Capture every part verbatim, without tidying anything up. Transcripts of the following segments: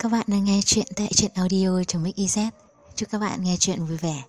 các bạn đang nghe chuyện tại truyện audio.mix.iz. Chúc các bạn nghe chuyện vui vẻ.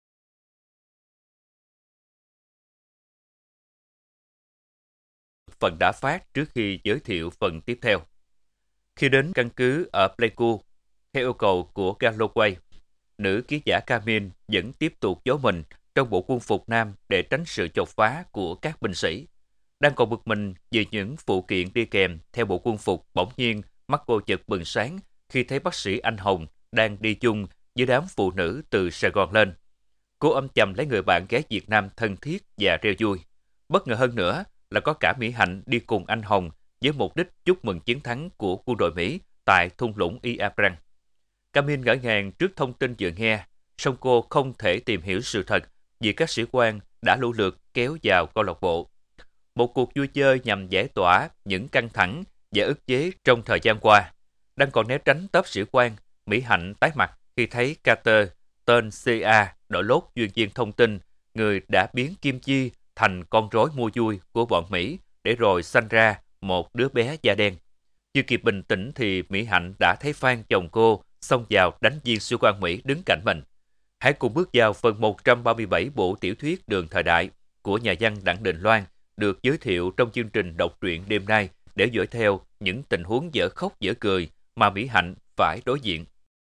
Phần đã phát trước khi giới thiệu phần tiếp theo. Khi đến căn cứ ở Pleiku, theo yêu cầu của Galloway, nữ ký giả Camille vẫn tiếp tục giấu mình trong bộ quân phục nam để tránh sự chọc phá của các binh sĩ. Đang còn bực mình vì những phụ kiện đi kèm theo bộ quân phục, bỗng nhiên mắt cô chợt bừng sáng khi thấy bác sĩ Anh Hồng đang đi chung với đám phụ nữ từ Sài Gòn lên. Cô âm thầm lấy người bạn gái Việt Nam thân thiết và reo vui. Bất ngờ hơn nữa là có cả Mỹ Hạnh đi cùng anh Hồng với mục đích chúc mừng chiến thắng của quân đội Mỹ tại thung lũng Iapran. Camille ngỡ ngàng trước thông tin vừa nghe, song cô không thể tìm hiểu sự thật vì các sĩ quan đã lũ lượt kéo vào câu lạc bộ. Một cuộc vui chơi nhằm giải tỏa những căng thẳng và ức chế trong thời gian qua. Đang còn né tránh tớp sĩ quan, Mỹ Hạnh tái mặt khi thấy Carter, tên xê a, đội lốt chuyên viên thông tin, người đã biến Kim Chi thành con rối mua vui của bọn Mỹ để rồi sanh ra một đứa bé da đen. Chưa kịp bình tĩnh thì Mỹ Hạnh đã thấy Phan chồng cô xông vào đánh viên sĩ quan Mỹ đứng cạnh mình. Hãy cùng bước vào phần một trăm ba mươi bảy bộ tiểu thuyết Đường Thời Đại của nhà văn Đặng Đình Loan được giới thiệu trong chương trình đọc truyện đêm nay để dõi theo những tình huống dở khóc dở cười mà Mỹ Hạnh phải đối diện.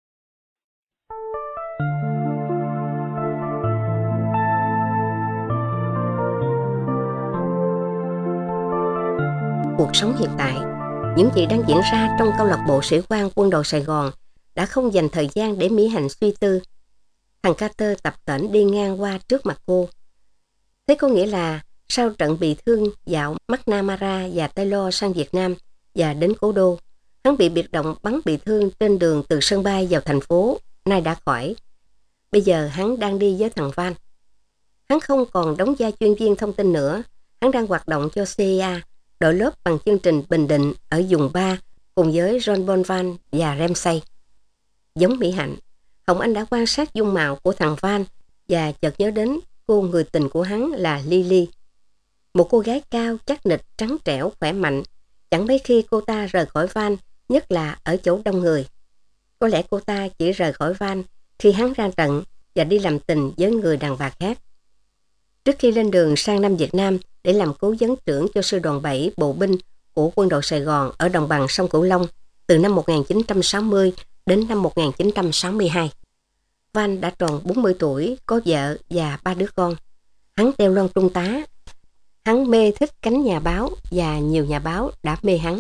Cuộc sống hiện tại, những gì đang diễn ra trong câu lạc bộ sĩ quan quân đội Sài Gòn đã không dành thời gian để Mỹ Hạnh suy tư. Thằng Carter tập tễnh đi ngang qua trước mặt cô. Thế có nghĩa là sau trận bị thương dạo McNamara và Taylor sang Việt Nam và đến cố đô, hắn bị biệt động bắn bị thương trên đường từ sân bay vào thành phố, nay đã khỏi. Bây giờ hắn đang đi với thằng Van. Hắn không còn đóng vai chuyên viên thông tin nữa, hắn đang hoạt động cho xê i a, đội lớp bằng chương trình Bình Định ở vùng ba cùng với John Bonvan và Ramsay. Giống Mỹ Hạnh, Hồng Anh đã quan sát dung mạo của thằng Van và chợt nhớ đến cô người tình của hắn là Lily. Một cô gái cao, chắc nịch, trắng trẻo, khỏe mạnh. Chẳng mấy khi cô ta rời khỏi Van, nhất là ở chỗ đông người. Có lẽ cô ta chỉ rời khỏi Van khi hắn ra trận và đi làm tình với người đàn bà khác. Trước khi lên đường sang Nam Việt Nam để làm cố vấn trưởng cho sư đoàn bảy bộ binh của quân đội Sài Gòn ở đồng bằng sông Cửu Long từ năm một nghìn chín trăm sáu mươi đến năm một nghìn chín trăm sáu mươi hai. Van đã tròn bốn mươi tuổi, có vợ và ba đứa con. Hắn đeo lon trung tá. Hắn mê thích cánh nhà báo và nhiều nhà báo đã mê hắn.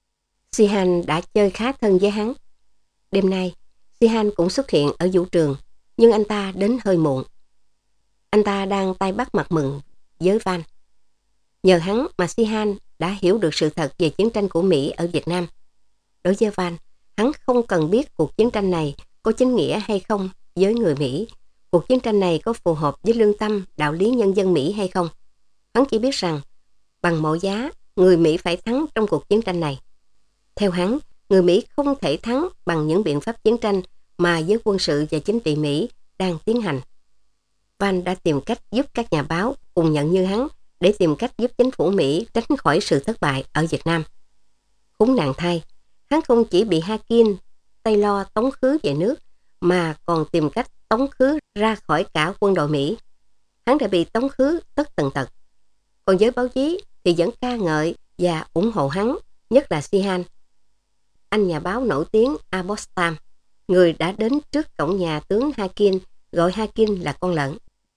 Sihan đã chơi khá thân với hắn. Đêm nay, Sihan cũng xuất hiện ở vũ trường, nhưng anh ta đến hơi muộn. Anh ta đang tay bắt mặt mừng với Van. Nhờ hắn mà Sihan đã hiểu được sự thật về chiến tranh của Mỹ ở Việt Nam. Đối với Van, hắn không cần biết cuộc chiến tranh này có chính nghĩa hay không với người Mỹ, cuộc chiến tranh này có phù hợp với lương tâm, đạo lý nhân dân Mỹ hay không. Hắn chỉ biết rằng, bằng mọi giá, người Mỹ phải thắng trong cuộc chiến tranh này. Theo hắn, người Mỹ không thể thắng bằng những biện pháp chiến tranh mà giới quân sự và chính trị Mỹ đang tiến hành. Van đã tìm cách giúp các nhà báo cùng nhận như hắn để tìm cách giúp chính phủ Mỹ tránh khỏi sự thất bại ở Việt Nam. Khốn nạn thay, hắn không chỉ bị Hakin, Taylor tống khứ về nước, mà còn tìm cách tống khứ ra khỏi cả quân đội Mỹ. Hắn đã bị tống khứ tất tần tật. Còn giới báo chí thì vẫn ca ngợi và ủng hộ hắn, nhất là Sihan. Anh nhà báo nổi tiếng Abostam, người đã đến trước cổng nhà tướng Hakin, gọi Hakin là con lợn.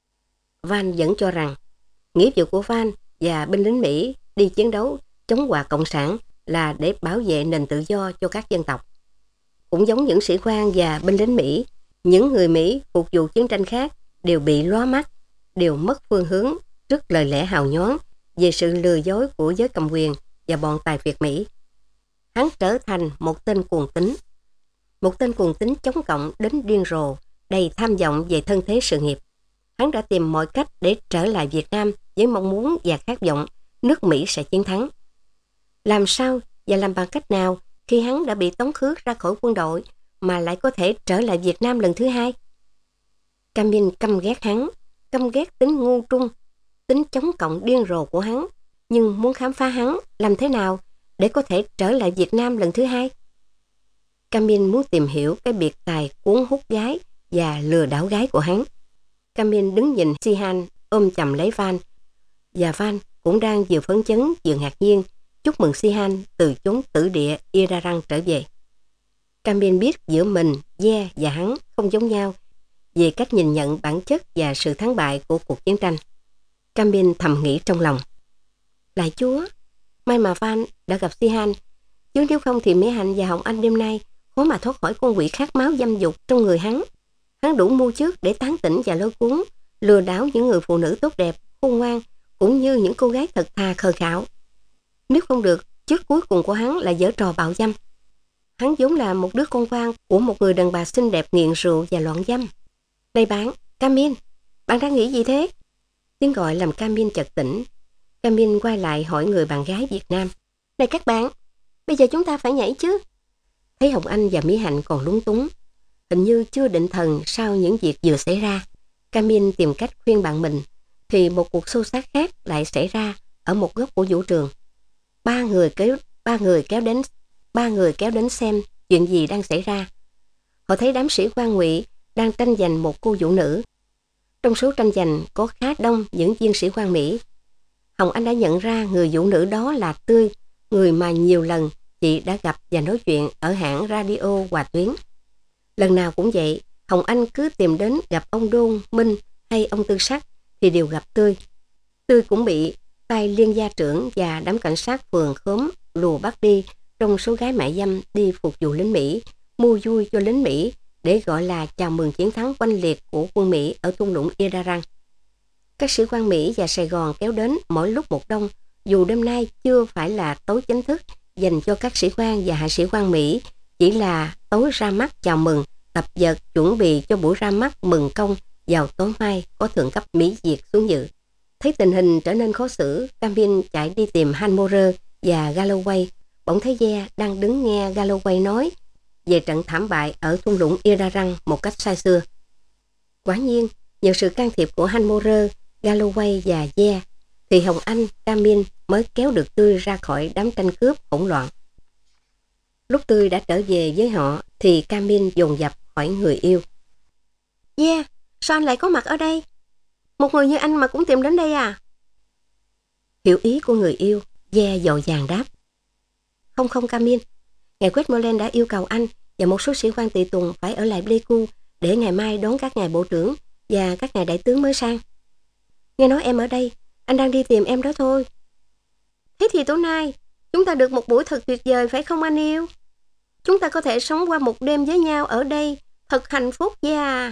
Van vẫn cho rằng nghĩa vụ của Van và binh lính Mỹ đi chiến đấu chống Hòa Cộng sản là để bảo vệ nền tự do cho các dân tộc. Cũng giống những sĩ quan và binh lính Mỹ, những người Mỹ phục vụ chiến tranh khác đều bị lóa mắt, đều mất phương hướng trước lời lẽ hào nhoáng về sự lừa dối của giới cầm quyền và bọn tài phiệt Mỹ. Hắn trở thành một tên cuồng tín, một tên cuồng tín chống cộng đến điên rồ, đầy tham vọng về thân thế sự nghiệp. Hắn đã tìm mọi cách để trở lại Việt Nam với mong muốn và khát vọng nước Mỹ sẽ chiến thắng. Làm sao và làm bằng cách nào khi hắn đã bị tống khứ ra khỏi quân đội mà lại có thể trở lại Việt Nam lần thứ hai? Camille căm ghét hắn, căm ghét tính ngu trung, tính chống cộng điên rồ của hắn, nhưng muốn khám phá hắn làm thế nào để có thể trở lại Việt Nam lần thứ hai. Camille muốn tìm hiểu cái biệt tài cuốn hút gái và lừa đảo gái của hắn. Camille đứng nhìn Sihan ôm chầm lấy Van, và Van cũng đang vừa phấn chấn vừa ngạc nhiên chúc mừng Sihan từ chốn tử địa Irarang trở về. Camille biết giữa mình, Ye và hắn không giống nhau về cách nhìn nhận bản chất và sự thắng bại của cuộc chiến tranh. Camille thầm nghĩ trong lòng: Lạy Chúa, may mà Van đã gặp Sihan, chứ nếu không thì Mỹ Hạnh và Hồng Anh đêm nay khó mà thoát khỏi con quỷ khát máu dâm dục trong người hắn. Hắn đủ mưu trước để tán tỉnh và lôi cuốn, lừa đảo những người phụ nữ tốt đẹp, khôn ngoan, cũng như những cô gái thật thà khờ khạo. Nếu không được, chức cuối cùng của hắn là giở trò bạo dâm. Hắn vốn là một đứa con quan của một người đàn bà xinh đẹp nghiện rượu và loạn dâm. Này bạn, Camille, bạn đang nghĩ gì thế? Tiếng gọi làm Camille chợt tỉnh. Camille quay lại hỏi người bạn gái Việt Nam: Này các bạn, bây giờ chúng ta phải nhảy chứ? Thấy Hồng Anh và Mỹ Hạnh còn lúng túng, hình như chưa định thần sau những việc vừa xảy ra, Camille tìm cách khuyên bạn mình, thì một cuộc xô xát khác lại xảy ra ở một góc của vũ trường. Ba người kéo ba người kéo đến ba người kéo đến xem chuyện gì đang xảy ra. Họ thấy đám sĩ quan Ngụy đang tranh giành một cô vũ nữ. Trong số tranh giành có khá đông những viên sĩ quan Mỹ. Hồng Anh đã nhận ra người vũ nữ đó là Tươi, người mà nhiều lần chị đã gặp và nói chuyện ở hãng radio Hòa Tuyến. Lần nào cũng vậy, Hồng Anh cứ tìm đến gặp ông Đôn, Minh hay ông Tư Sắc thì đều gặp Tươi. Tươi cũng bị tay liên gia trưởng và đám cảnh sát phường khóm lùa bắt đi trong số gái mại dâm đi phục vụ lính Mỹ, mua vui cho lính Mỹ để gọi là chào mừng chiến thắng oanh liệt của quân Mỹ ở thung lũng Irarang. Các sĩ quan Mỹ và Sài Gòn kéo đến mỗi lúc một đông, dù đêm nay chưa phải là tối chính thức dành cho các sĩ quan và hạ sĩ quan Mỹ, chỉ là tối ra mắt chào mừng, tập dượt chuẩn bị cho buổi ra mắt mừng công vào tối mai có thượng cấp Mỹ Việt xuống dự. Thấy tình hình trở nên khó xử, Camille chạy đi tìm Hanmorer và Galloway. Bỗng thấy Ye đang đứng nghe Galloway nói về trận thảm bại ở thung lũng Irarang một cách sai xưa. Quả nhiên, nhờ sự can thiệp của Hanmorer, Galloway và Ye, thì Hồng Anh, Camille mới kéo được Tươi ra khỏi đám tranh cướp hỗn loạn. Lúc Tươi đã trở về với họ, thì Camille dồn dập hỏi người yêu: Ye, sao anh lại có mặt ở đây? Một người như anh mà cũng tìm đến đây à? Hiểu ý của người yêu, Ye dội vàng đáp: Không không Camille, ngài Westmoreland đã yêu cầu anh và một số sĩ quan tùy tùng phải ở lại Pleiku để ngày mai đón các ngài bộ trưởng và các ngài đại tướng mới sang. Nghe nói em ở đây, anh đang đi tìm em đó thôi. Thế thì tối nay chúng ta được một buổi thật tuyệt vời phải không anh yêu? Chúng ta có thể sống qua một đêm với nhau ở đây, thật hạnh phúc yeah.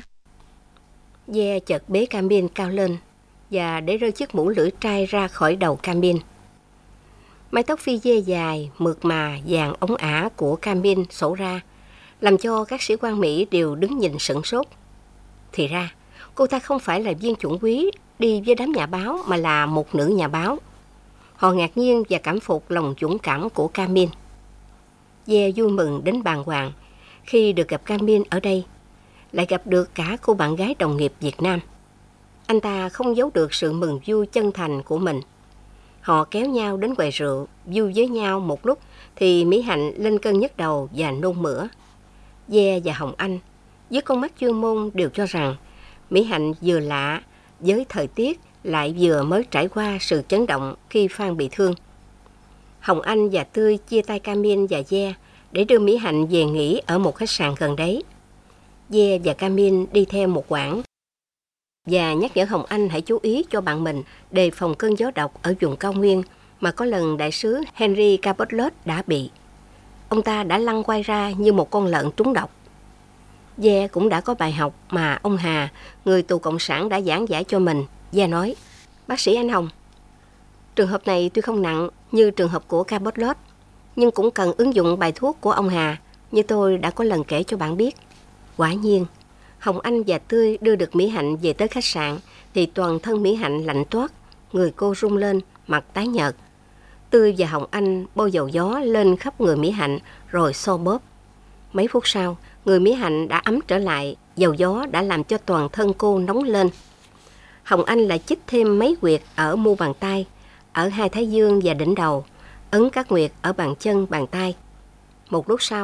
Ye chợt bế Camille cao lên và để rơi chiếc mũ lưỡi trai ra khỏi đầu Camille. Mái tóc phi dê dài, mượt mà, vàng ống ả của Camille xổ ra, làm cho các sĩ quan Mỹ đều đứng nhìn sửng sốt. Thì ra, cô ta không phải là viên chuẩn quý đi với đám nhà báo mà là một nữ nhà báo. Họ ngạc nhiên và cảm phục lòng dũng cảm của Camille. Ye vui mừng đến bàng hoàng khi được gặp Camille ở đây, lại gặp được cả cô bạn gái đồng nghiệp Việt Nam. Anh ta không giấu được sự mừng vui chân thành của mình. Họ kéo nhau đến quầy rượu, vui với nhau một lúc thì Mỹ Hạnh lên cơn nhức đầu và nôn mửa. Ye và Hồng Anh với con mắt chuyên môn đều cho rằng Mỹ Hạnh vừa lạ với thời tiết, lại vừa mới trải qua sự chấn động khi Phan bị thương. Hồng Anh và Tươi chia tay Camille và Ye để đưa Mỹ Hạnh về nghỉ ở một khách sạn gần đấy. Ye và Camille đi theo một quãng và nhắc nhở Hồng Anh hãy chú ý cho bạn mình đề phòng cơn gió độc ở vùng cao nguyên mà có lần đại sứ Henry Cabot-Lodge đã bị. Ông ta đã lăn quay ra như một con lợn trúng độc. Ye cũng đã có bài học mà ông Hà, người tù cộng sản đã giảng giải cho mình. Ye nói: Bác sĩ anh Hồng, trường hợp này tuy không nặng như trường hợp của Cabot-Lodge, nhưng cũng cần ứng dụng bài thuốc của ông Hà như tôi đã có lần kể cho bạn biết. Quả nhiên, Hồng Anh và Tươi đưa được Mỹ Hạnh về tới khách sạn thì toàn thân Mỹ Hạnh lạnh toát, người cô rung lên, mặt tái nhợt. Tươi và Hồng Anh bôi dầu gió lên khắp người Mỹ Hạnh rồi xoa bóp. Mấy phút sau, người Mỹ Hạnh đã ấm trở lại, dầu gió đã làm cho toàn thân cô nóng lên. Hồng Anh lại chích thêm mấy huyệt ở mu bàn tay, ở hai thái dương và đỉnh đầu, ấn các huyệt ở bàn chân, bàn tay. Một lúc sau,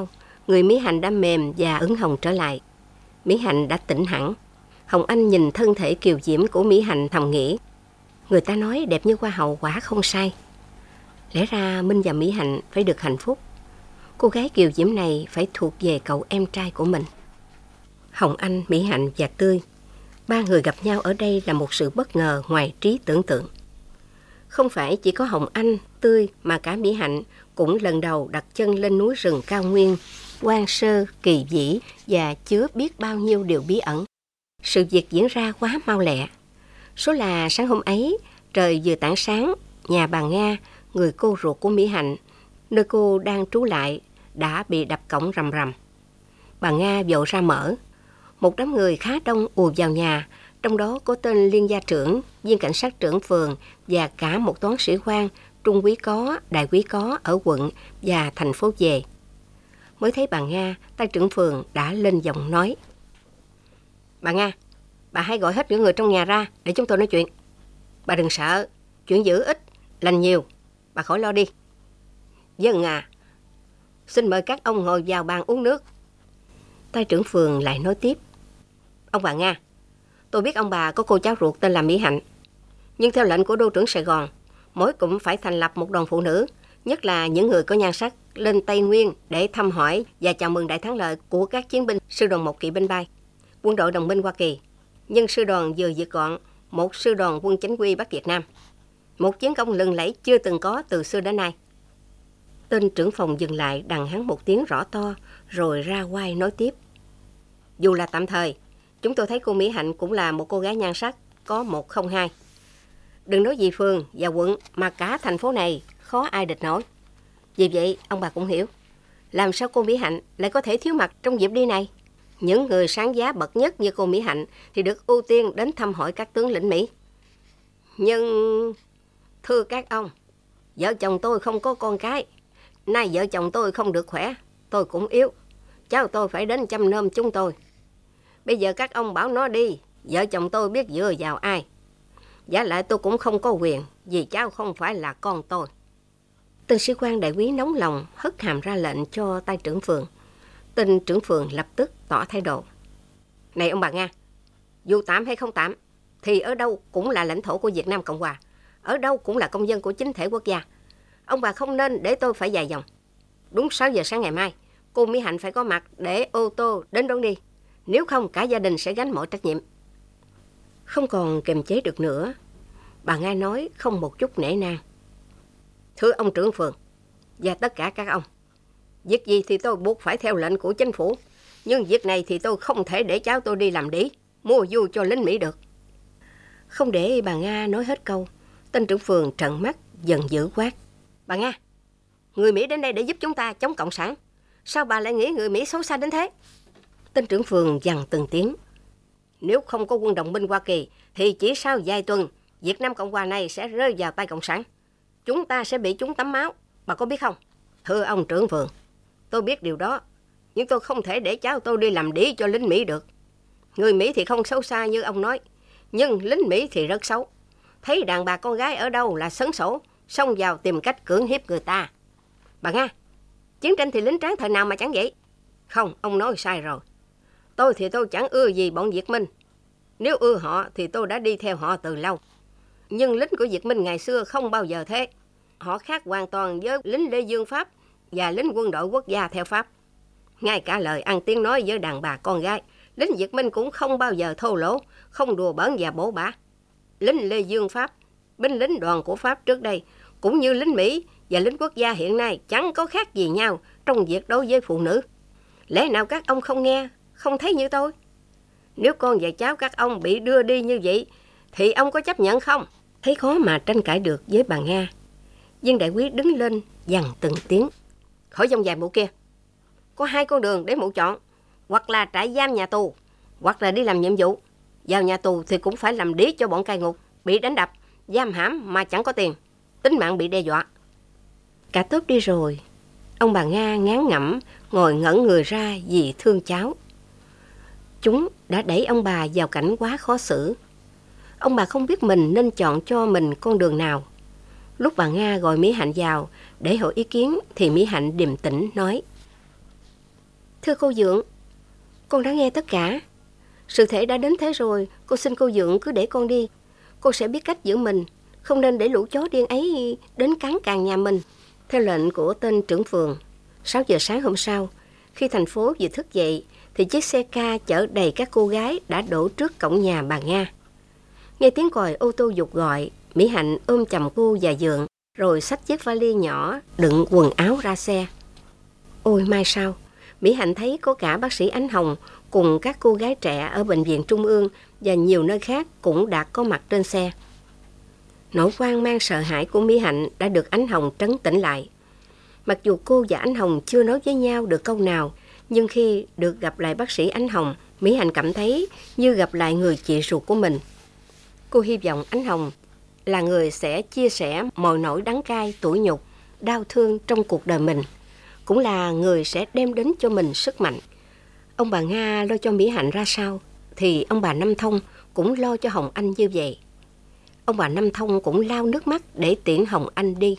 Người Mỹ Hạnh đã mềm và ửng hồng trở lại. Mỹ Hạnh đã tỉnh hẳn. Hồng Anh nhìn thân thể kiều diễm của Mỹ Hạnh thầm nghĩ, người ta nói đẹp như hoa hậu quả không sai. Lẽ ra Minh và Mỹ Hạnh phải được hạnh phúc. Cô gái kiều diễm này phải thuộc về cậu em trai của mình. Hồng Anh, Mỹ Hạnh và Tươi, ba người gặp nhau ở đây là một sự bất ngờ ngoài trí tưởng tượng. Không phải chỉ có Hồng Anh, Tươi mà cả Mỹ Hạnh cũng lần đầu đặt chân lên núi rừng cao nguyên, hoang sơ, kỳ vĩ và chứa biết bao nhiêu điều bí ẩn. Sự việc diễn ra quá mau lẹ. Số là sáng hôm ấy, trời vừa tảng sáng, nhà bà Nga, người cô ruột của Mỹ Hạnh, nơi cô đang trú lại, đã bị đập cổng rầm rầm. Bà Nga vội ra mở. Một đám người khá đông ùa vào nhà, trong đó có tên liên gia trưởng, viên cảnh sát trưởng phường và cả một toán sĩ quan, trung quý có, đại quý có ở quận và thành phố về. Mới thấy bà Nga, tay trưởng phường đã lên giọng nói. Bà Nga, bà hãy gọi hết những người trong nhà ra để chúng tôi nói chuyện. Bà đừng sợ, chuyện dữ ít, lành nhiều, bà khỏi lo đi. Vâng à, xin mời các ông ngồi vào bàn uống nước. Tay trưởng phường lại nói tiếp. Ông bà Nga, tôi biết ông bà có cô cháu ruột tên là Mỹ Hạnh. Nhưng theo lệnh của đô trưởng Sài Gòn, mỗi cụm phải thành lập một đoàn phụ nữ, nhất là những người có nhan sắc, lên Tây Nguyên để thăm hỏi và chào mừng đại thắng lợi của các chiến binh sư đoàn một kỵ binh bay, quân đội đồng minh Hoa Kỳ. Nhưng sư đoàn vừa diệt gọn một sư đoàn quân chính quy Bắc Việt Nam. Một chiến công lừng lẫy chưa từng có từ xưa đến nay. Tên trưởng phòng dừng lại đằng hắn một tiếng rõ to, rồi ra oai nói tiếp. Dù là tạm thời, chúng tôi thấy cô Mỹ Hạnh cũng là một cô gái nhan sắc, có một không hai. Đừng nói gì phường và quận mà cả thành phố này khó ai địch nổi. Vì vậy, ông bà cũng hiểu, làm sao cô Mỹ Hạnh lại có thể thiếu mặt trong dịp đi này. Những người sáng giá bậc nhất như cô Mỹ Hạnh thì được ưu tiên đến thăm hỏi các tướng lĩnh Mỹ. Nhưng, thưa các ông, vợ chồng tôi không có con cái. Nay vợ chồng tôi không được khỏe, tôi cũng yếu. Cháu tôi phải đến chăm nom chúng tôi. Bây giờ các ông bảo nó đi, vợ chồng tôi biết dựa vào ai. Giả lại tôi cũng không có quyền, vì cháu không phải là con tôi. Tên sĩ quan đại quý nóng lòng hất hàm ra lệnh cho tay trưởng phường. Tên trưởng phường lập tức tỏ thái độ. Này ông bà Nga, dù tạm hay không tạm, thì ở đâu cũng là lãnh thổ của Việt Nam Cộng Hòa. Ở đâu cũng là công dân của chính thể quốc gia. Ông bà không nên để tôi phải dài dòng. Đúng sáu giờ sáng ngày mai, cô Mỹ Hạnh phải có mặt để ô tô đến đón đi. Nếu không, cả gia đình sẽ gánh mọi trách nhiệm. Không còn kiềm chế được nữa, bà Nga nói không một chút nể nang. Thưa ông trưởng phường và tất cả các ông, việc gì thì tôi buộc phải theo lệnh của chính phủ. Nhưng việc này thì tôi không thể để cháu tôi đi làm đĩ, mua vui cho lính Mỹ được. Không để bà Nga nói hết câu, tên trưởng phường trợn mắt giận dữ quát. Bà Nga, người Mỹ đến đây để giúp chúng ta chống Cộng sản. Sao bà lại nghĩ người Mỹ xấu xa đến thế? Tên trưởng phường dằn từng tiếng. Nếu không có quân đồng minh Hoa Kỳ, thì chỉ sau vài tuần, Việt Nam Cộng Hòa này sẽ rơi vào tay Cộng sản. Chúng ta sẽ bị chúng tắm máu, bà có biết không? Thưa ông trưởng phường, tôi biết điều đó, nhưng tôi không thể để cháu tôi đi làm đĩ cho lính Mỹ được. Người Mỹ thì không xấu xa như ông nói, nhưng lính Mỹ thì rất xấu. Thấy đàn bà con gái ở đâu là sấn sổ, xông vào tìm cách cưỡng hiếp người ta. Bà Nga, chiến tranh thì lính tráng thời nào mà chẳng vậy? Không, ông nói sai rồi. Tôi thì tôi chẳng ưa gì bọn Việt Minh. Nếu ưa họ thì tôi đã đi theo họ từ lâu. Nhưng lính của Việt Minh ngày xưa không bao giờ thế. Họ khác hoàn toàn với lính Lê Dương Pháp và lính quân đội quốc gia theo Pháp. Ngay cả lời ăn tiếng nói với đàn bà con gái, lính Việt Minh cũng không bao giờ thô lỗ, không đùa bỡn và bổ bả. Lính Lê Dương Pháp, binh lính đoàn của Pháp trước đây, cũng như lính Mỹ và lính quốc gia hiện nay chẳng có khác gì nhau trong việc đối với phụ nữ. Lẽ nào các ông không nghe, không thấy như tôi? Nếu con và cháu các ông bị đưa đi như vậy, thì ông có chấp nhận không? Thấy khó mà tranh cãi được với bà Nga, viên đại quý đứng lên dằn từng tiếng. Khỏi dòng dài mụ kia. Có hai con đường để mụ chọn. Hoặc là trại giam nhà tù, hoặc là đi làm nhiệm vụ. Vào nhà tù thì cũng phải làm đĩ cho bọn cai ngục, bị đánh đập, giam hãm mà chẳng có tiền, tính mạng bị đe dọa. Cả tốp đi rồi, ông bà Nga ngán ngẩm ngồi ngẩn người ra vì thương cháu. Chúng đã đẩy ông bà vào cảnh quá khó xử. Ông bà không biết mình nên chọn cho mình con đường nào. Lúc bà Nga gọi Mỹ Hạnh vào để hỏi ý kiến thì Mỹ Hạnh điềm tĩnh nói. Thưa cô Dượng, con đã nghe tất cả. Sự thể đã đến thế rồi, cô xin cô Dượng cứ để con đi. Cô sẽ biết cách giữ mình, không nên để lũ chó điên ấy đến cắn càng nhà mình. Theo lệnh của tên trưởng phường, sáu giờ sáng hôm sau, khi thành phố vừa thức dậy, thì chiếc xe ca chở đầy các cô gái đã đổ trước cổng nhà bà Nga. Nghe tiếng còi ô tô vụt gọi, Mỹ Hạnh ôm chầm cô và Dượng, rồi xách chiếc vali nhỏ đựng quần áo ra xe. Ôi mai sau, Mỹ Hạnh thấy có cả bác sĩ Ánh Hồng cùng các cô gái trẻ ở Bệnh viện Trung ương và nhiều nơi khác cũng đã có mặt trên xe. Nỗi hoang mang sợ hãi của Mỹ Hạnh đã được Ánh Hồng trấn tĩnh lại. Mặc dù cô và Ánh Hồng chưa nói với nhau được câu nào, nhưng khi được gặp lại bác sĩ Ánh Hồng, Mỹ Hạnh cảm thấy như gặp lại người chị ruột của mình. Cô hy vọng Ánh Hồng là người sẽ chia sẻ mọi nỗi đắng cay, tủi nhục, đau thương trong cuộc đời mình, cũng là người sẽ đem đến cho mình sức mạnh. Ông bà Nga lo cho Mỹ Hạnh ra sao, thì ông bà Năm Thông cũng lo cho Hồng Anh như vậy. Ông bà Năm Thông cũng lau nước mắt để tiễn Hồng Anh đi.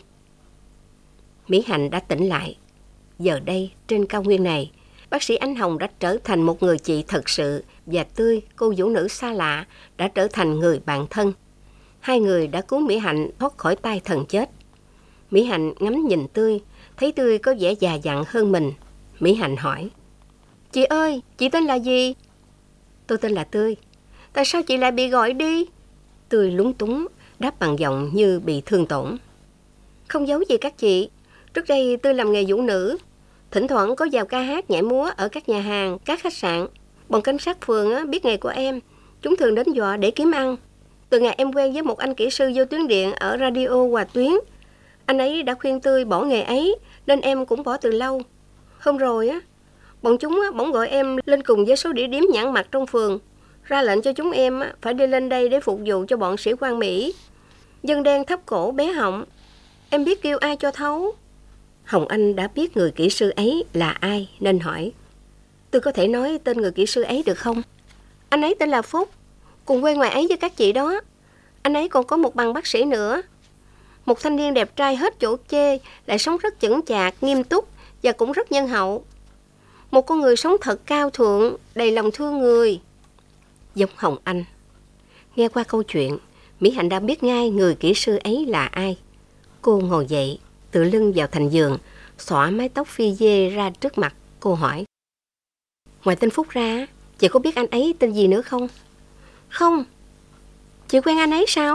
Mỹ Hạnh đã tỉnh lại. Giờ đây, trên cao nguyên này, bác sĩ Ánh Hồng đã trở thành một người chị thật sự, và Tươi, cô vũ nữ xa lạ, đã trở thành người bạn thân. Hai người đã cứu Mỹ Hạnh thoát khỏi tay thần chết. Mỹ Hạnh ngắm nhìn Tươi, thấy Tươi có vẻ già dặn hơn mình. Mỹ Hạnh hỏi: Chị ơi, chị tên là gì? Tôi tên là Tươi. Tại sao chị lại bị gọi đi? Tươi lúng túng, đáp bằng giọng như bị thương tổn. Không giấu gì các chị, trước đây Tươi làm nghề vũ nữ. Thỉnh thoảng có vào ca hát nhảy múa ở các nhà hàng, các khách sạn. Bọn cảnh sát phường biết nghề của em, chúng thường đến dọa để kiếm ăn. Từ ngày em quen với một anh kỹ sư vô tuyến điện ở radio Hòa Tuyến, anh ấy đã khuyên Tươi bỏ nghề ấy, nên em cũng bỏ từ lâu. Hôm rồi á, bọn chúng á, bỗng gọi em lên cùng với số đĩa điếm nhãn mặt trong phường, ra lệnh cho chúng em á, phải đi lên đây để phục vụ cho bọn sĩ quan Mỹ. Dân đen thấp cổ bé họng, em biết kêu ai cho thấu. Hồng Anh đã biết người kỹ sư ấy là ai nên hỏi: Tôi có thể nói tên người kỹ sư ấy được không? Anh ấy tên là Phúc, cùng quê ngoài ấy với các chị đó. Anh ấy còn có một bằng bác sĩ nữa. Một thanh niên đẹp trai hết chỗ chê, lại sống rất chững chạc, nghiêm túc và cũng rất nhân hậu. Một con người sống thật cao thượng, đầy lòng thương người. Giống Hồng Anh. Nghe qua câu chuyện, Mỹ Hạnh đã biết ngay người kỹ sư ấy là ai. Cô ngồi dậy, tựa lưng vào thành giường, xõa mái tóc phi dê ra trước mặt. Cô hỏi: Ngoài tên Phúc ra, chị có biết anh ấy tên gì nữa không? Không. Chị quen anh ấy sao?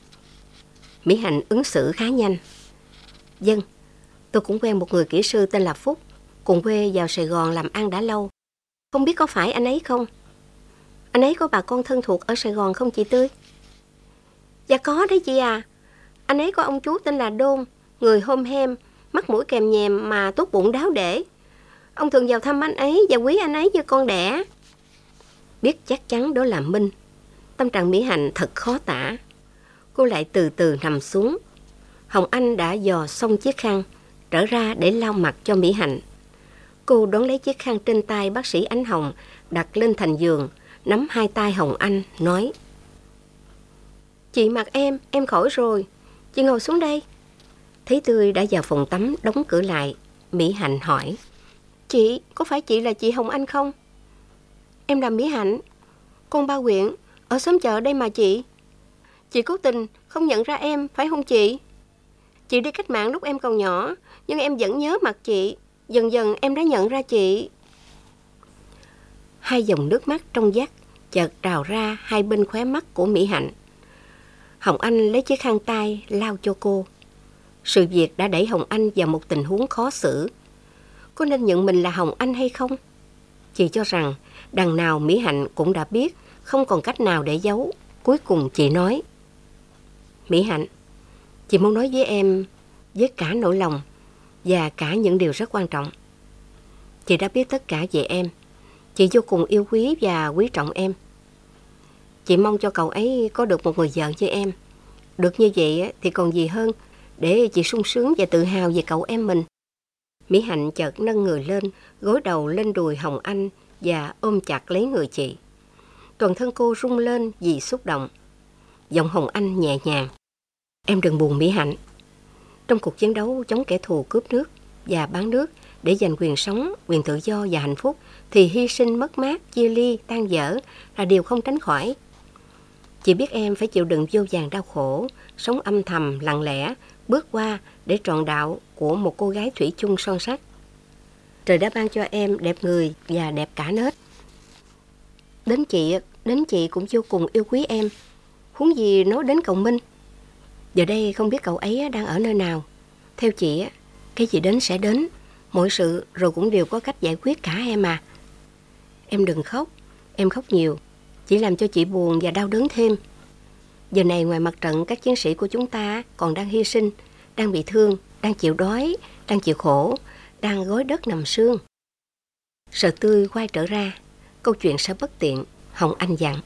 Mỹ Hạnh ứng xử khá nhanh. Vâng, tôi cũng quen một người kỹ sư tên là Phúc, cùng quê vào Sài Gòn làm ăn đã lâu. Không biết có phải anh ấy không? Anh ấy có bà con thân thuộc ở Sài Gòn không chị Tươi? Dạ có đấy chị à. Anh ấy có ông chú tên là Đôn, người hôm hem, mắt mũi kèm nhèm mà tốt bụng đáo để. Ông thường vào thăm anh ấy và quý anh ấy như con đẻ. Biết chắc chắn đó là Minh, tâm trạng Mỹ Hạnh thật khó tả. Cô lại từ từ nằm xuống. Hồng Anh đã dò xong chiếc khăn, trở ra để lau mặt cho Mỹ Hạnh. Cô đón lấy chiếc khăn trên tay bác sĩ Ánh Hồng, đặt lên thành giường, nắm hai tay Hồng Anh, nói: Chị mặc em, em khỏi rồi. Chị ngồi xuống đây. Thấy Tươi đã vào phòng tắm, đóng cửa lại, Mỹ Hạnh hỏi: Chị, có phải chị là chị Hồng Anh không? Em là Mỹ Hạnh, con Ba Quyện, ở xóm chợ đây mà chị. Chị cố tình không nhận ra em, phải không chị? Chị đi cách mạng lúc em còn nhỏ, nhưng em vẫn nhớ mặt chị. Dần dần em đã nhận ra chị. Hai dòng nước mắt trong vắt chợt trào ra hai bên khóe mắt của Mỹ Hạnh. Hồng Anh lấy chiếc khăn tay lau cho cô. Sự việc đã đẩy Hồng Anh vào một tình huống khó xử. Có nên nhận mình là Hồng Anh hay không? Chị cho rằng đằng nào Mỹ Hạnh cũng đã biết, không còn cách nào để giấu. Cuối cùng chị nói: Mỹ Hạnh, chị muốn nói với em với cả nỗi lòng và cả những điều rất quan trọng. Chị đã biết tất cả về em. Chị vô cùng yêu quý và quý trọng em. Chị mong cho cậu ấy có được một người vợ như em. Được như vậy thì còn gì hơn, để chị sung sướng và tự hào về cậu em mình. Mỹ Hạnh chợt nâng người lên, gối đầu lên đùi Hồng Anh và ôm chặt lấy người chị. Toàn thân cô rung lên vì xúc động. Giọng Hồng Anh nhẹ nhàng: Em đừng buồn Mỹ Hạnh. Trong cuộc chiến đấu chống kẻ thù cướp nước, và bán nước để giành quyền sống, quyền tự do và hạnh phúc, thì hy sinh, mất mát, chia ly, tan vỡ là điều không tránh khỏi. Chị biết em phải chịu đựng vô vàn đau khổ, sống âm thầm, lặng lẽ, bước qua để trọn đạo của một cô gái thủy chung son sắt. Trời đã ban cho em đẹp người và đẹp cả nết. Đến chị, đến chị cũng vô cùng yêu quý em, huống gì nói đến cậu Minh. Giờ đây không biết cậu ấy đang ở nơi nào. Theo chị, cái gì đến sẽ đến, mọi sự rồi cũng đều có cách giải quyết cả em à. Em đừng khóc, em khóc nhiều, chỉ làm cho chị buồn và đau đớn thêm. Giờ này ngoài mặt trận, các chiến sĩ của chúng ta còn đang hy sinh, đang bị thương, đang chịu đói, đang chịu khổ, đang gối đất nằm sương. Sợ Tươi quay trở ra, câu chuyện sẽ bất tiện, Hồng Anh dặn.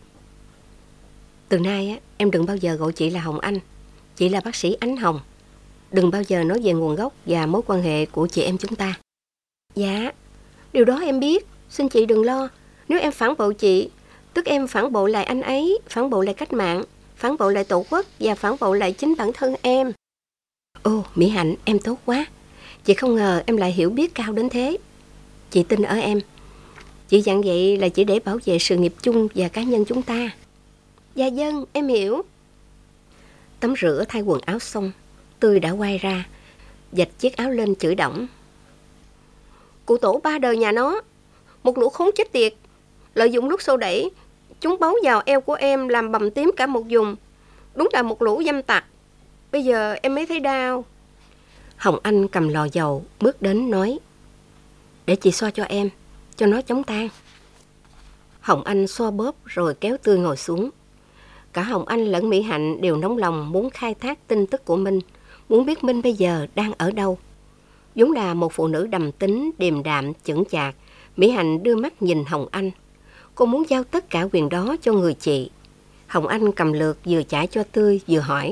Từ nay em đừng bao giờ gọi chị là Hồng Anh, chị là bác sĩ Ánh Hồng. Đừng bao giờ nói về nguồn gốc và mối quan hệ của chị em chúng ta. Dạ, điều đó em biết, xin chị đừng lo. Nếu em phản bội chị, tức em phản bội lại anh ấy, phản bội lại cách mạng, phản bội lại tổ quốc và phản bội lại chính bản thân em. Ô, Mỹ Hạnh, em tốt quá. Chị không ngờ em lại hiểu biết cao đến thế. Chị tin ở em. Chị dặn vậy là chỉ để bảo vệ sự nghiệp chung và cá nhân chúng ta. Dạ dân, em hiểu. Tắm rửa thay quần áo xong, Tươi đã quay ra, vạch chiếc áo lên chửi đổng. Cụ tổ ba đời nhà nó, một lũ khốn chết tiệt, lợi dụng lúc xô đẩy, chúng bấu vào eo của em làm bầm tím cả một vùng. Đúng là một lũ dâm tặc. Bây giờ em mới thấy đau. Hồng Anh cầm lò dầu, bước đến nói, để chị xoa cho em, cho nó chóng tan. Hồng Anh xoa bóp rồi kéo Tươi ngồi xuống. Cả Hồng Anh lẫn Mỹ Hạnh đều nóng lòng muốn khai thác tin tức của Minh, muốn biết Minh bây giờ đang ở đâu. Vốn là một phụ nữ đầm tính, điềm đạm, chững chạc, Mỹ Hạnh đưa mắt nhìn Hồng Anh. Cô muốn giao tất cả quyền đó cho người chị. Hồng Anh cầm lượt vừa trả cho Tươi vừa hỏi.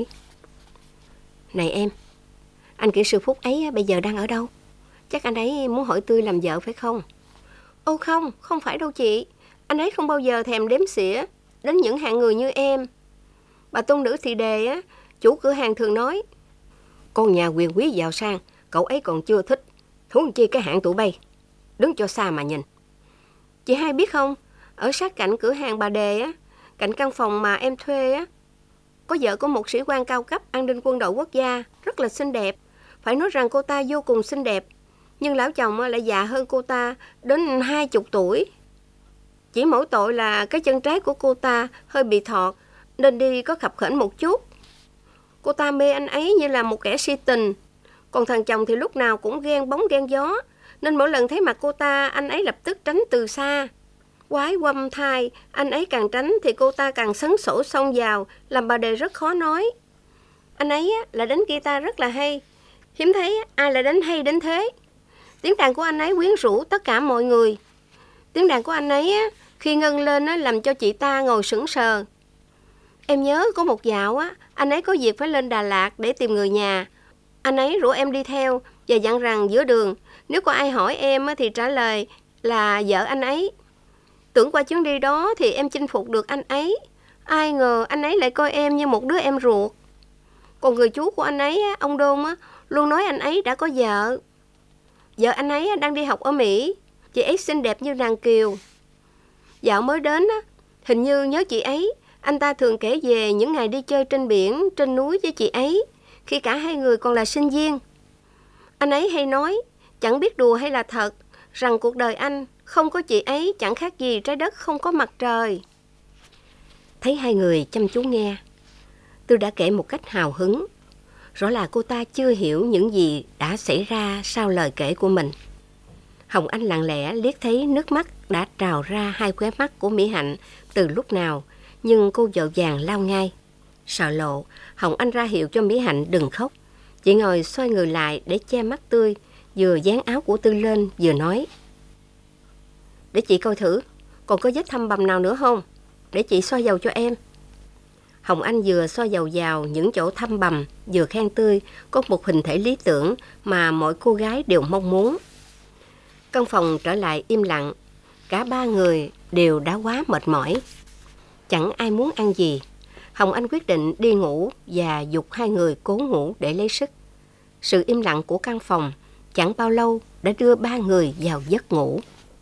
Này em, anh kỹ sư Phúc ấy bây giờ đang ở đâu? Chắc anh ấy muốn hỏi Tươi làm vợ phải không? Ô không, không phải đâu chị. Anh ấy không bao giờ thèm đếm xỉa đến những hạng người như em. Bà tôn nữ Thị Đề á, chủ cửa hàng thường nói, con nhà quyền quý giàu sang, cậu ấy còn chưa thích, huống chi cái hạng tụi bay. Đứng cho xa mà nhìn. Chị hay biết không, ở sát cạnh cửa hàng bà Đề á, cạnh căn phòng mà em thuê á, có vợ của một sĩ quan cao cấp an ninh quân đội quốc gia, rất là xinh đẹp. Phải nói rằng cô ta vô cùng xinh đẹp, nhưng lão chồng lại già hơn cô ta đến hai chục tuổi. Chỉ mỗi tội là cái chân trái của cô ta hơi bị thọt, nên đi có khập khểnh một chút. Cô ta mê anh ấy như là một kẻ si tình. Còn thằng chồng thì lúc nào cũng ghen bóng ghen gió, nên mỗi lần thấy mặt cô ta, anh ấy lập tức tránh từ xa. Quái quăm thai, anh ấy càng tránh thì cô ta càng sấn sổ xông vào, làm bà Đề rất khó nói. Anh ấy là đánh guitar rất là hay, hiếm thấy ai lại đánh hay đến thế. Tiếng đàn của anh ấy quyến rũ tất cả mọi người. Tiếng đàn của anh ấy khi ngân lên làm cho chị ta ngồi sững sờ. Em nhớ có một dạo anh ấy có việc phải lên Đà Lạt để tìm người nhà. Anh ấy rủ em đi theo và dặn rằng giữa đường, nếu có ai hỏi em thì trả lời là vợ anh ấy. Tưởng qua chuyến đi đó thì em chinh phục được anh ấy. Ai ngờ anh ấy lại coi em như một đứa em ruột. Còn người chú của anh ấy, ông Đôn, luôn nói anh ấy đã có vợ. Vợ anh ấy đang đi học ở Mỹ. Chị ấy xinh đẹp như nàng kiều. Dạo mới đến, hình như nhớ chị ấy, anh ta thường kể về những ngày đi chơi trên biển, trên núi với chị ấy, khi cả hai người còn là sinh viên. Anh ấy hay nói, chẳng biết đùa hay là thật, rằng cuộc đời anh không có chị ấy chẳng khác gì trái đất không có mặt trời. Thấy hai người chăm chú nghe, Tôi đã kể một cách hào hứng. Rõ là cô ta chưa hiểu những gì đã xảy ra sau lời kể của mình. Hồng Anh lặng lẽ liếc thấy nước mắt đã trào ra hai khóe mắt của Mỹ Hạnh từ lúc nào, nhưng cô vội vàng lau ngay. Sợ lộ, Hồng Anh ra hiệu cho Mỹ Hạnh đừng khóc. Chị ngồi xoay người lại để che mắt Tươi, vừa dán áo của Tươi lên vừa nói. Để chị coi thử, còn có vết thâm bầm nào nữa không? Để chị xoa dầu cho em. Hồng Anh vừa xoa dầu vào những chỗ thâm bầm, vừa khen Tươi có một hình thể lý tưởng mà mọi cô gái đều mong muốn. Căn phòng trở lại im lặng, cả ba người đều đã quá mệt mỏi. Chẳng ai muốn ăn gì. Hồng Anh quyết định đi ngủ và giục hai người cố ngủ để lấy sức. Sự im lặng của căn phòng chẳng bao lâu đã đưa ba người vào giấc ngủ.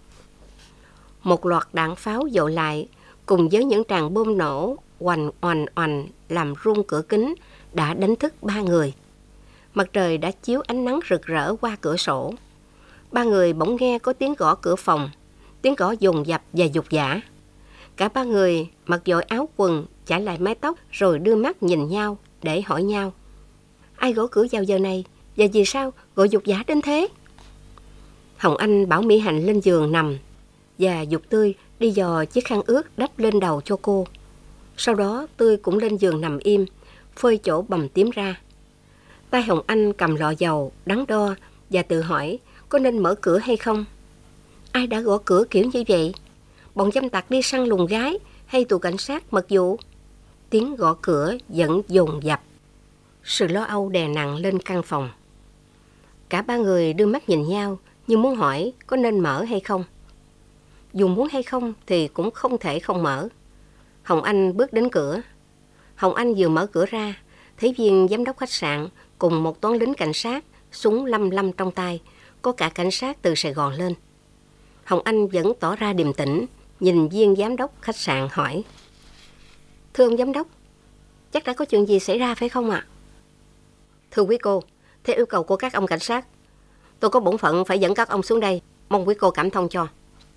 Một loạt đạn pháo dội lại cùng với những tràng bom nổ oành oành oành làm rung cửa kính đã đánh thức ba người. Mặt trời đã chiếu ánh nắng rực rỡ qua cửa sổ. Ba người bỗng nghe có tiếng gõ cửa phòng, tiếng gõ dồn dập và dục dã. Cả ba người mặc dội áo quần, chải lại mái tóc rồi đưa mắt nhìn nhau để hỏi nhau. Ai gõ cửa vào giờ này và vì sao gọi dục dã đến thế? Hồng Anh bảo Mỹ Hạnh lên giường nằm và Dục Tươi đi dò chiếc khăn ướt đắp lên đầu cho cô. Sau đó Tươi cũng lên giường nằm im, phơi chỗ bầm tím ra. Tay Hồng Anh cầm lọ dầu, đắn đo và tự hỏi có nên mở cửa hay không. Ai đã gõ cửa kiểu như vậy? Bọn dâm tặc đi săn lùng gái hay tụi cảnh sát mật vụ? Tiếng gõ cửa vẫn dồn dập. Sự lo âu đè nặng lên căn phòng. Cả ba người đưa mắt nhìn nhau như muốn hỏi có nên mở hay không. Dù muốn hay không thì cũng không thể không mở. Hồng Anh bước đến cửa. Hồng Anh vừa mở cửa ra, thấy viên giám đốc khách sạn cùng một toán lính cảnh sát, súng lăm lăm trong tay, có cả cảnh sát từ Sài Gòn lên. Hồng Anh vẫn tỏ ra điềm tĩnh, nhìn viên giám đốc khách sạn hỏi. Thưa ông giám đốc, chắc đã có chuyện gì xảy ra phải không ạ? Thưa quý cô, theo yêu cầu của các ông cảnh sát, tôi có bổn phận phải dẫn các ông xuống đây, mong quý cô cảm thông cho.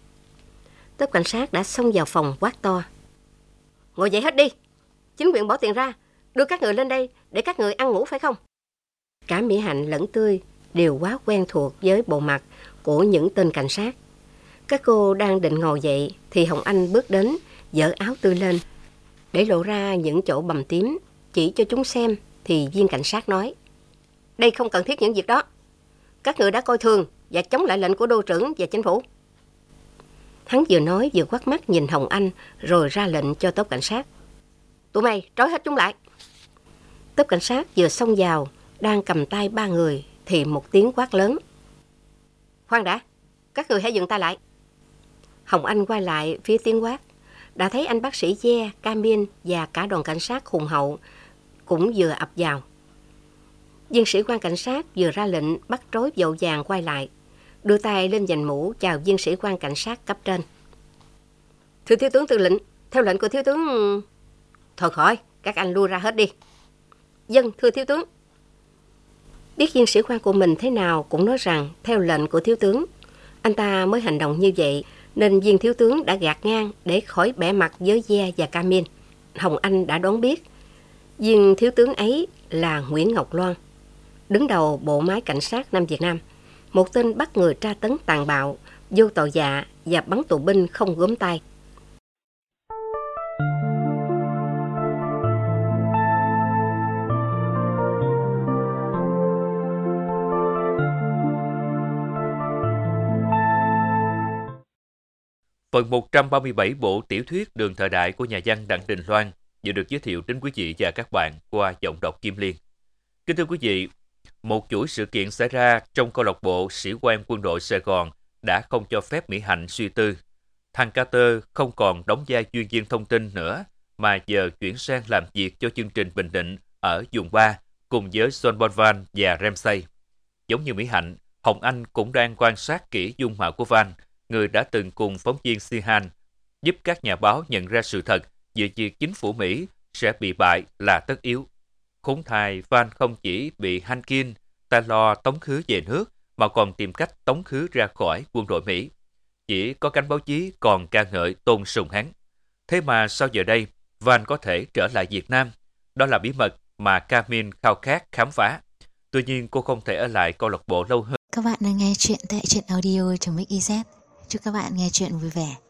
Tốp cảnh sát đã xông vào phòng quát to. Ngồi dậy hết đi, chính quyền bỏ tiền ra, đưa các người lên đây để các người ăn ngủ phải không? Cả Mỹ Hạnh lẫn Tươi đều quá quen thuộc với bộ mặt của những tên cảnh sát. Các cô đang định ngồi dậy thì Hồng Anh bước đến, giở áo Tươi lên, để lộ ra những chỗ bầm tím. Chỉ cho chúng xem thì viên cảnh sát nói. Đây không cần thiết những việc đó. Các người đã coi thường và chống lại lệnh của đô trưởng và chính phủ. Hắn vừa nói vừa quát mắt nhìn Hồng Anh rồi ra lệnh cho tốp cảnh sát. Tụi mày trói hết chúng lại. Tốp cảnh sát vừa xông vào, đang cầm tay ba người thì một tiếng quát lớn. Khoan đã, các người hãy dừng tay lại. Hồng Anh quay lại phía tiếng quát. Đã thấy anh bác sĩ Ye, Camin và cả đoàn cảnh sát hùng hậu cũng vừa ập vào. Viên sĩ quan cảnh sát vừa ra lệnh bắt trói vội vàng quay lại, đưa tay lên giành mũ chào viên sĩ quan cảnh sát cấp trên. Thưa thiếu tướng tư lệnh, theo lệnh của thiếu tướng... Thôi khỏi, các anh lui ra hết đi. Dân, thưa thiếu tướng. Biết viên sĩ quan của mình thế nào cũng nói rằng theo lệnh của thiếu tướng. Anh ta mới hành động như vậy nên viên thiếu tướng đã gạt ngang để khỏi bẻ mặt với Ye và Camin. Hồng Anh đã đoán biết viên thiếu tướng ấy là Nguyễn Ngọc Loan, đứng đầu bộ máy cảnh sát Nam Việt Nam, một tên bắt người tra tấn tàn bạo, vô tội vạ và bắn tù binh không gớm tay. Phần một trăm ba mươi bảy bộ tiểu thuyết Đường thời đại của nhà văn Đặng Đình Loan vừa được giới thiệu đến quý vị và các bạn qua giọng đọc Kim Liên. Kính thưa quý vị, một chuỗi sự kiện xảy ra trong câu lạc bộ sĩ quan quân đội Sài Gòn đã không cho phép Mỹ Hạnh suy tư. Thằng Carter không còn đóng vai chuyên viên thông tin nữa, mà giờ chuyển sang làm việc cho chương trình Bình Định ở vùng ba cùng với John Bonvan và Ramsay. Giống như Mỹ Hạnh, Hồng Anh cũng đang quan sát kỹ dung mạo của Van, người đã từng cùng phóng viên Sihan giúp các nhà báo nhận ra sự thật về việc chính phủ Mỹ sẽ bị bại là tất yếu. Khốn thai, Van không chỉ bị Hankin ta lo tống khứ về nước, mà còn tìm cách tống khứ ra khỏi quân đội Mỹ. Chỉ có cánh báo chí còn ca ngợi tôn sùng hắn. Thế mà sau giờ đây, Van có thể trở lại Việt Nam. Đó là bí mật mà Camin khao khát khám phá. Tuy nhiên, cô không thể ở lại câu lạc bộ lâu hơn. Các bạn đang nghe chuyện tại truyện audio chấm ích i zét. Chúc các bạn nghe chuyện vui vẻ.